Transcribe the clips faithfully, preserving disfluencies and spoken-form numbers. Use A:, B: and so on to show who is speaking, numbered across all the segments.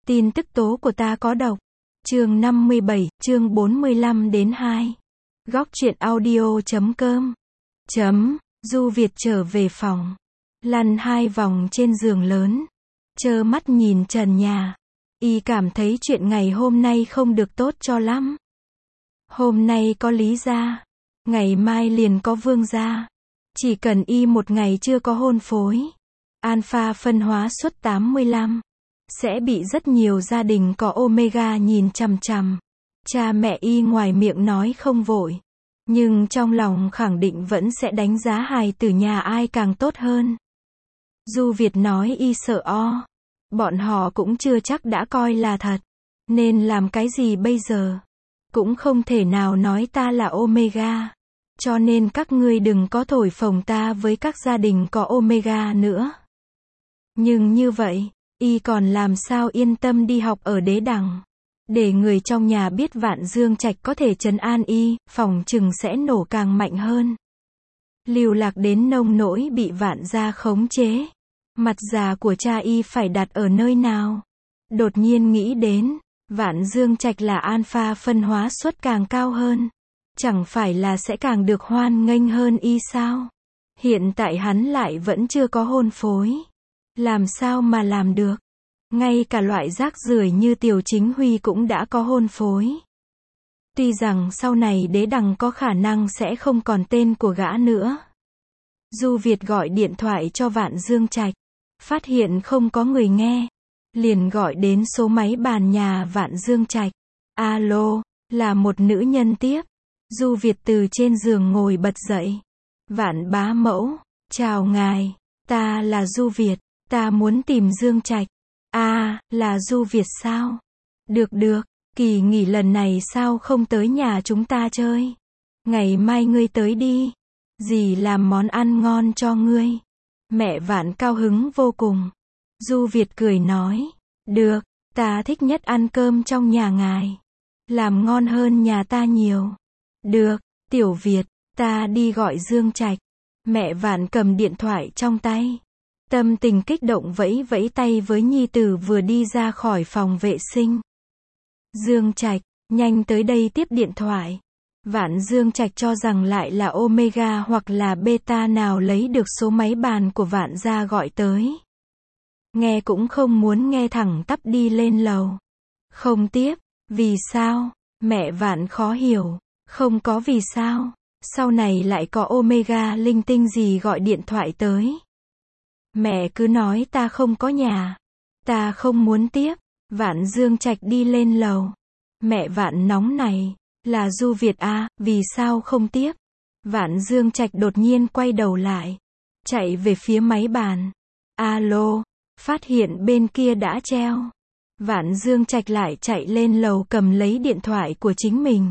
A: Tin tức tố của ta có độc. Chương năm mươi bảy, chương bốn mươi lăm đến hai. Góc truyện audio chấm com. Chấm, Du Việt trở về phòng. Lăn hai vòng trên giường lớn. Trơ mắt nhìn trần nhà. Y cảm thấy chuyện ngày hôm nay không được tốt cho lắm. Hôm nay có Lý gia. Ngày mai liền có Vương gia. Chỉ cần y một ngày chưa có hôn phối. Alpha phân hóa suất tám mươi lăm. Sẽ bị rất nhiều gia đình có Omega nhìn chằm chằm. Cha mẹ y ngoài miệng nói không vội. Nhưng trong lòng khẳng định vẫn sẽ đánh giá hài tử nhà ai càng tốt hơn. Du Việt nói y sợ o. Bọn họ cũng chưa chắc đã coi là thật. Nên làm cái gì bây giờ? Cũng không thể nào nói ta là Omega. Cho nên các ngươi đừng có thổi phồng ta với các gia đình có Omega nữa. Nhưng như vậy, y còn làm sao yên tâm đi học ở Đế Đằng. Để người trong nhà biết Vạn Dương Trạch có thể trấn an y, phòng chừng sẽ nổ càng mạnh hơn. Lưu lạc đến nông nỗi bị Vạn gia khống chế. Mặt già của cha y phải đặt ở nơi nào? Đột nhiên nghĩ đến, Vạn Dương Trạch là alpha phân hóa suất càng cao hơn. Chẳng phải là sẽ càng được hoan nghênh hơn y sao? Hiện tại hắn lại vẫn chưa có hôn phối. Làm sao mà làm được? Ngay cả loại rác rưởi như Tiểu Chính Huy cũng đã có hôn phối. Tuy rằng sau này Đế Đằng có khả năng sẽ không còn tên của gã nữa. Du Việt gọi điện thoại cho Vạn Dương Trạch. Phát hiện không có người nghe. Liền gọi đến số máy bàn nhà Vạn Dương Trạch. Alo, là một nữ nhân tiếp. Du Việt từ trên giường ngồi bật dậy. Vạn bá mẫu, chào ngài, ta là Du Việt, ta muốn tìm Dương Trạch. À, là Du Việt sao? Được được, kỳ nghỉ lần này sao không tới nhà chúng ta chơi? Ngày mai ngươi tới đi. Dì làm món ăn ngon cho ngươi. Mẹ Vạn cao hứng vô cùng. Du Việt cười nói, được, ta thích nhất ăn cơm trong nhà ngài. Làm ngon hơn nhà ta nhiều. Được, Tiểu Việt, ta đi gọi Dương Trạch. Mẹ Vạn cầm điện thoại trong tay. Tâm tình kích động vẫy vẫy tay với nhi tử vừa đi ra khỏi phòng vệ sinh. Dương Trạch, nhanh tới đây tiếp điện thoại. Vạn Dương Trạch cho rằng lại là Omega hoặc là Beta nào lấy được số máy bàn của Vạn gia gọi tới. Nghe cũng không muốn nghe, thẳng tắp đi lên lầu. Không tiếp, vì sao? Mẹ Vạn khó hiểu. Không có vì sao, sau này lại có Omega linh tinh gì gọi điện thoại tới. Mẹ cứ nói ta không có nhà. Ta không muốn tiếp. Vạn Dương Trạch đi lên lầu. Mẹ Vạn nóng này, là Du Việt à, vì sao không tiếp? Vạn Dương Trạch đột nhiên quay đầu lại. Chạy về phía máy bàn. Alo, phát hiện bên kia đã treo. Vạn Dương Trạch lại chạy lên lầu cầm lấy điện thoại của chính mình.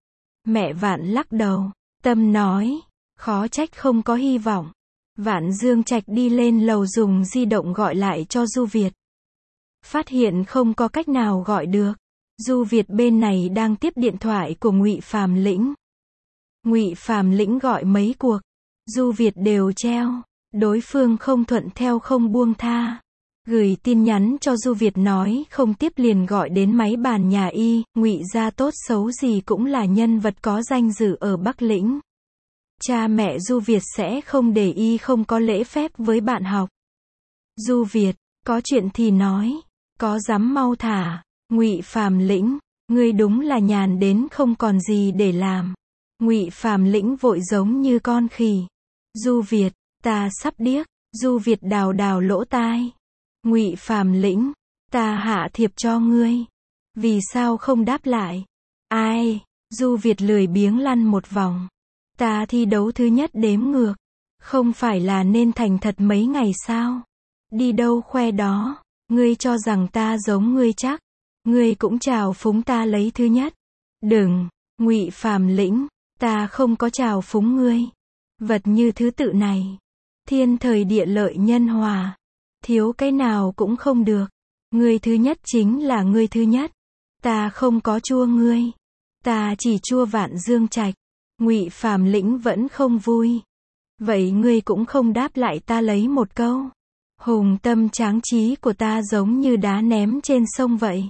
A: Mẹ Vạn lắc đầu, tâm nói, khó trách không có hy vọng. Vạn Dương Trạch đi lên lầu dùng di động gọi lại cho Du Việt. Phát hiện không có cách nào gọi được. Du Việt bên này đang tiếp điện thoại của Ngụy Phàm Lĩnh. Ngụy Phàm Lĩnh gọi mấy cuộc, Du Việt đều treo. Đối phương không thuận theo không buông tha. Gửi tin nhắn cho Du Việt nói không tiếp liền gọi đến máy bàn nhà y. Ngụy gia tốt xấu gì cũng là nhân vật có danh dự ở Bắc Lĩnh. Cha mẹ Du Việt sẽ không để y không có lễ phép với bạn học. Du Việt, có chuyện thì nói, có dám mau thả. Ngụy Phàm Lĩnh, ngươi đúng là nhàn đến không còn gì để làm. Ngụy Phàm Lĩnh vội giống như con khỉ. Du Việt, ta sắp điếc. Du Việt đào đào lỗ tai. Ngụy Phàm Lĩnh, ta hạ thiệp cho ngươi. Vì sao không đáp lại? Ai? Du Việt lười biếng lăn một vòng. Ta thi đấu thứ nhất đếm ngược. Không phải là nên thành thật mấy ngày sao? Đi đâu khoe đó? Ngươi cho rằng ta giống ngươi chắc. Ngươi cũng chào phúng ta lấy thứ nhất. Đừng, Ngụy Phàm Lĩnh, ta không có chào phúng ngươi. Vật như thứ tự này. Thiên thời địa lợi nhân hòa. Thiếu cái nào cũng không được. Ngươi thứ nhất chính là ngươi thứ nhất. Ta không có chua ngươi. Ta chỉ chua Vạn Dương Trạch. Ngụy Phàm Lĩnh vẫn không vui. Vậy ngươi cũng không đáp lại ta lấy một câu. Hùng tâm tráng trí của ta giống như đá ném trên sông vậy.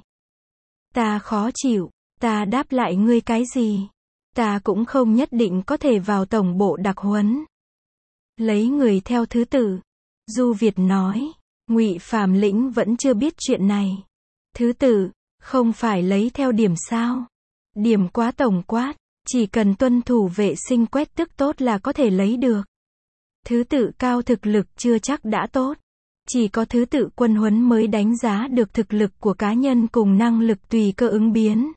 A: Ta khó chịu, ta đáp lại ngươi cái gì? Ta cũng không nhất định có thể vào tổng bộ đặc huấn. Lấy người theo thứ tự. Du Việt nói. Ngụy Phàm Lĩnh vẫn chưa biết chuyện này. Thứ tự, không phải lấy theo điểm sao? Điểm quá tổng quát, chỉ cần tuân thủ vệ sinh quét tước tốt là có thể lấy được. Thứ tự cao thực lực chưa chắc đã tốt. Chỉ có thứ tự quân huấn mới đánh giá được thực lực của cá nhân cùng năng lực tùy cơ ứng biến.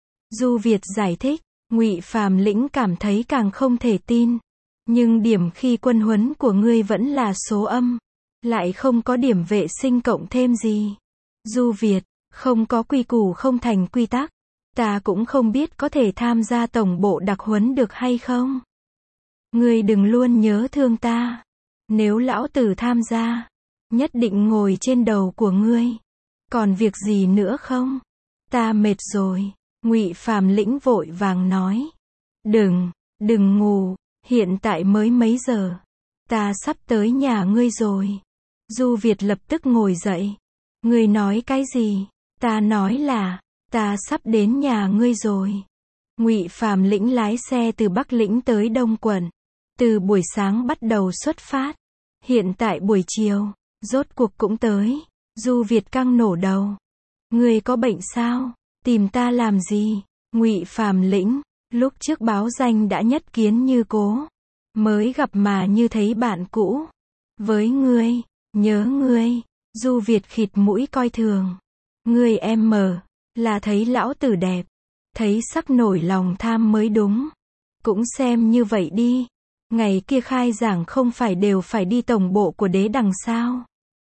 A: Du Việt giải thích, Ngụy Phàm Lĩnh cảm thấy càng không thể tin. Nhưng điểm khi quân huấn của ngươi vẫn là số âm. Lại không có điểm vệ sinh cộng thêm gì. Du Việt, không có quy củ không thành quy tắc. Ta cũng không biết có thể tham gia tổng bộ đặc huấn được hay không. Ngươi đừng luôn nhớ thương ta. Nếu lão tử tham gia, nhất định ngồi trên đầu của ngươi. Còn việc gì nữa không? Ta mệt rồi. Ngụy Phàm Lĩnh vội vàng nói. Đừng, đừng ngủ, hiện tại mới mấy giờ. Ta sắp tới nhà ngươi rồi. Du Việt lập tức ngồi dậy. Ngươi nói cái gì? Ta nói là, ta sắp đến nhà ngươi rồi. Ngụy Phàm Lĩnh lái xe từ Bắc Lĩnh tới Đông Quận. Từ buổi sáng bắt đầu xuất phát. Hiện tại buổi chiều, rốt cuộc cũng tới. Du Việt căng nổ đầu. Ngươi có bệnh sao? Tìm ta làm gì? Ngụy Phàm Lĩnh, lúc trước báo danh đã nhất kiến như cố. Mới gặp mà như thấy bạn cũ. Với ngươi, nhớ ngươi. Du Việt khịt mũi coi thường. Ngươi em mờ, là thấy lão tử đẹp. Thấy sắc nổi lòng tham mới đúng. Cũng xem như vậy đi. Ngày kia khai giảng không phải đều phải đi tổng bộ của đế đằng sao?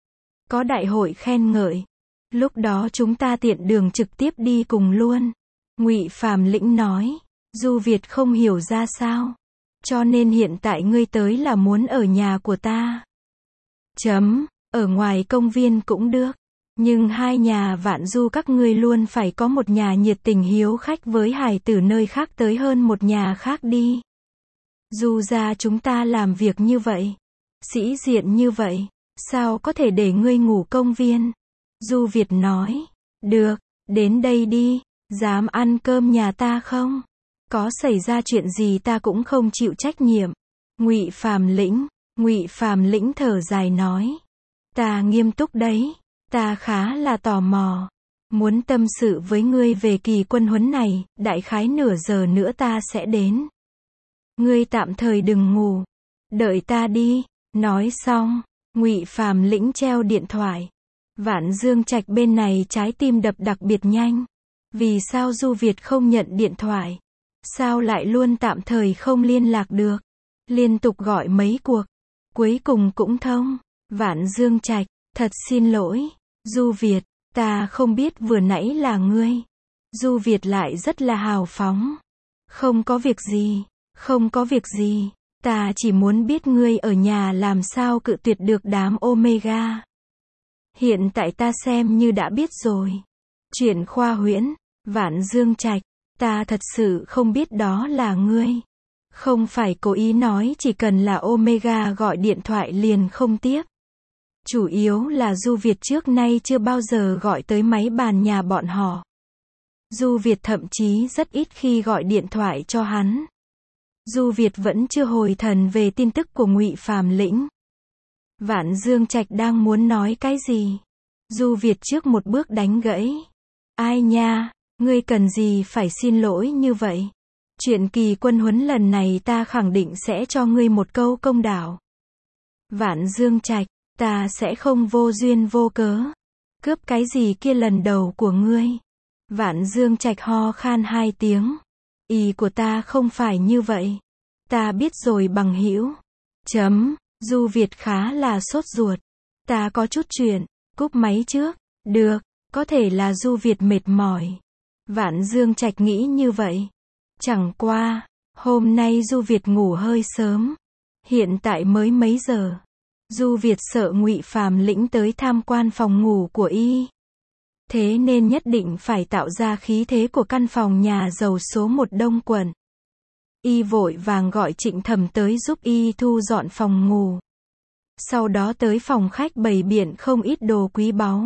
A: Có đại hội khen ngợi. Lúc đó chúng ta tiện đường trực tiếp đi cùng luôn. Ngụy Phàm Lĩnh nói. Du Việt không hiểu ra sao. Cho nên hiện tại ngươi tới là muốn ở nhà của ta. Chấm, ở ngoài công viên cũng được. Nhưng hai nhà Vạn Du các ngươi luôn phải có một nhà nhiệt tình hiếu khách với hài tử nơi khác tới hơn một nhà khác đi. Du ra chúng ta làm việc như vậy. Sĩ diện như vậy. Sao có thể để ngươi ngủ công viên? Du Việt nói. Được, đến đây đi. Dám ăn cơm nhà ta không? Có xảy ra chuyện gì ta cũng không chịu trách nhiệm. Ngụy Phàm Lĩnh. Ngụy Phàm Lĩnh thở dài nói. Ta nghiêm túc đấy. Ta khá là tò mò. Muốn tâm sự với ngươi về kỳ quân huấn này, đại khái nửa giờ nữa ta sẽ đến. Ngươi tạm thời đừng ngủ. Đợi ta đi. Nói xong, Ngụy Phàm Lĩnh treo điện thoại. Vạn Dương Trạch bên này trái tim đập đặc biệt nhanh. Vì sao Du Việt không nhận điện thoại? Sao lại luôn tạm thời không liên lạc được? Liên tục gọi mấy cuộc. Cuối cùng cũng thông. Vạn Dương Trạch, thật xin lỗi. Du Việt, ta không biết vừa nãy là ngươi. Du Việt lại rất là hào phóng. Không có việc gì, không có việc gì. Ta chỉ muốn biết ngươi ở nhà làm sao cự tuyệt được đám Omega. Hiện tại ta xem như đã biết rồi. Chuyện khoa huyễn, Vạn Dương Trạch, ta thật sự không biết đó là ngươi. Không phải cố ý nói chỉ cần là Omega gọi điện thoại liền không tiếp. Chủ yếu là Du Việt trước nay chưa bao giờ gọi tới máy bàn nhà bọn họ. Du Việt thậm chí rất ít khi gọi điện thoại cho hắn. Du Việt vẫn chưa hồi thần về tin tức của Ngụy Phàm Lĩnh. Vạn Dương Trạch đang muốn nói cái gì? Du Việt trước một bước đánh gãy. Ai nha, ngươi cần gì phải xin lỗi như vậy? Chuyện kỳ quân huấn lần này ta khẳng định sẽ cho ngươi một câu công đạo. Vạn Dương Trạch, ta sẽ không vô duyên vô cớ. Cướp cái gì kia lần đầu của ngươi? Vạn Dương Trạch ho khan hai tiếng. Ý của ta không phải như vậy. Ta biết rồi bằng hữu. Chấm, Du Việt khá là sốt ruột. Ta có chút chuyện, cúp máy trước. Được, có thể là Du Việt mệt mỏi. Vạn Dương Trạch nghĩ như vậy. Chẳng qua, hôm nay Du Việt ngủ hơi sớm. Hiện tại mới mấy giờ. Du Việt sợ Ngụy Phàm Lĩnh tới tham quan phòng ngủ của y. Thế nên nhất định phải tạo ra khí thế của căn phòng nhà giàu số một Đông Quận. Y vội vàng gọi Trịnh Thẩm tới giúp y thu dọn phòng ngủ. Sau đó tới phòng khách bày biện không ít đồ quý báu.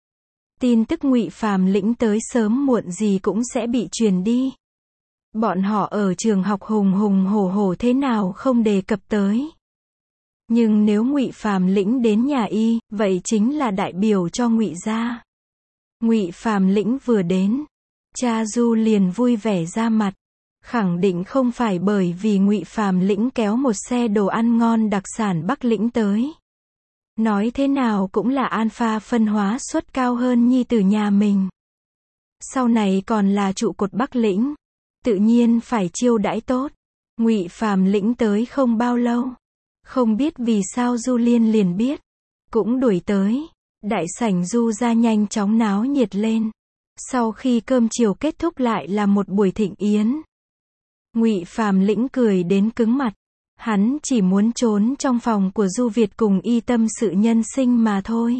A: Tin tức Ngụy Phàm Lĩnh tới sớm muộn gì cũng sẽ bị truyền đi. Bọn họ ở trường học hùng hùng hổ hổ thế nào không đề cập tới. Nhưng nếu Ngụy Phàm Lĩnh đến nhà y, vậy chính là đại biểu cho Ngụy gia. Ngụy Phàm Lĩnh vừa đến, cha Du liền vui vẻ ra mặt, khẳng định không phải bởi vì Ngụy Phàm Lĩnh kéo một xe đồ ăn ngon đặc sản Bắc Lĩnh tới. Nói thế nào cũng là alpha phân hóa suất cao hơn nhi tử nhà mình. Sau này còn là trụ cột Bắc Lĩnh, tự nhiên phải chiêu đãi tốt. Ngụy Phàm Lĩnh tới không bao lâu, không biết vì sao Du Liên liền biết, cũng đuổi tới. Đại sảnh Du gia nhanh chóng náo nhiệt lên. Sau khi cơm chiều kết thúc lại là một buổi thịnh yến. Ngụy Phàm Lĩnh cười đến cứng mặt, hắn chỉ muốn trốn trong phòng của Du Việt cùng y tâm sự nhân sinh mà thôi.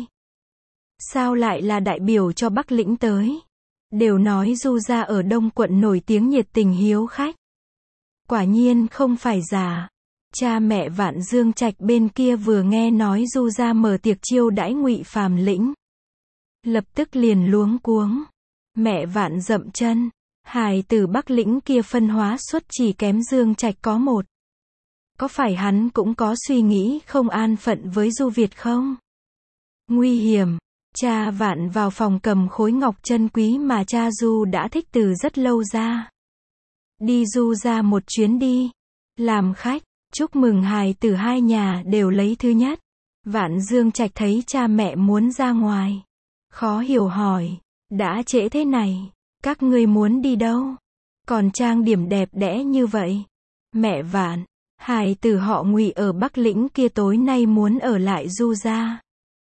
A: Sao lại là đại biểu cho Bắc Lĩnh tới? Đều nói Du gia ở Đông quận nổi tiếng nhiệt tình hiếu khách. Quả nhiên không phải giả. Cha mẹ Vạn Dương Trạch bên kia vừa nghe nói Du gia mở tiệc chiêu đãi Ngụy Phàm Lĩnh, lập tức liền luống cuống. Mẹ Vạn dậm chân, hài tử Bắc Lĩnh kia phân hóa suất chỉ kém Dương Trạch có một. Có phải hắn cũng có suy nghĩ không an phận với Du Việt không? Nguy hiểm. Cha Vạn vào phòng cầm khối ngọc chân quý mà cha Du đã thích từ rất lâu ra. Đi Du gia một chuyến đi. Làm khách, chúc mừng hài tử hai nhà đều lấy thứ nhất. Vạn Dương Trạch thấy cha mẹ muốn ra ngoài, khó hiểu hỏi, đã trễ thế này, các ngươi muốn đi đâu? Còn trang điểm đẹp đẽ như vậy. Mẹ Vạn, hài tử họ Ngụy ở Bắc Lĩnh kia tối nay muốn ở lại Du gia.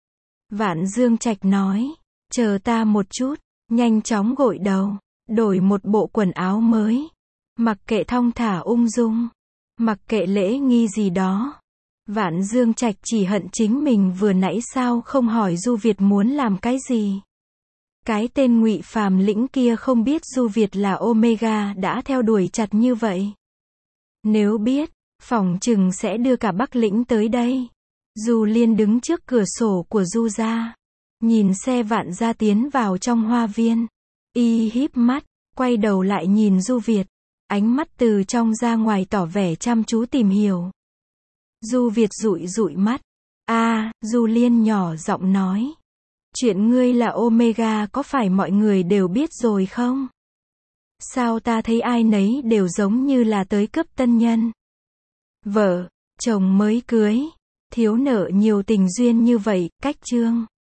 A: Vạn Dương Trạch nói, chờ ta một chút, nhanh chóng gội đầu, đổi một bộ quần áo mới, mặc kệ thong thả ung dung, mặc kệ lễ nghi gì đó. Vạn Dương Trạch chỉ hận chính mình vừa nãy sao không hỏi Du Việt muốn làm cái gì. Cái tên Ngụy Phàm Lĩnh kia không biết Du Việt là Omega đã theo đuổi chặt như vậy. Nếu biết, phỏng chừng sẽ đưa cả Bắc Lĩnh tới đây. Du Liên đứng trước cửa sổ của Du gia, nhìn xe Vạn gia tiến vào trong hoa viên. Y híp mắt, quay đầu lại nhìn Du Việt, ánh mắt từ trong ra ngoài tỏ vẻ chăm chú tìm hiểu. Du Việt dụi dụi mắt. A, à, Du Liên nhỏ giọng nói. Chuyện ngươi là Omega có phải mọi người đều biết rồi không? Sao ta thấy ai nấy đều giống như là tới cướp tân nhân. Vợ, chồng mới cưới, thiếu nợ nhiều tình duyên như vậy, cách chương.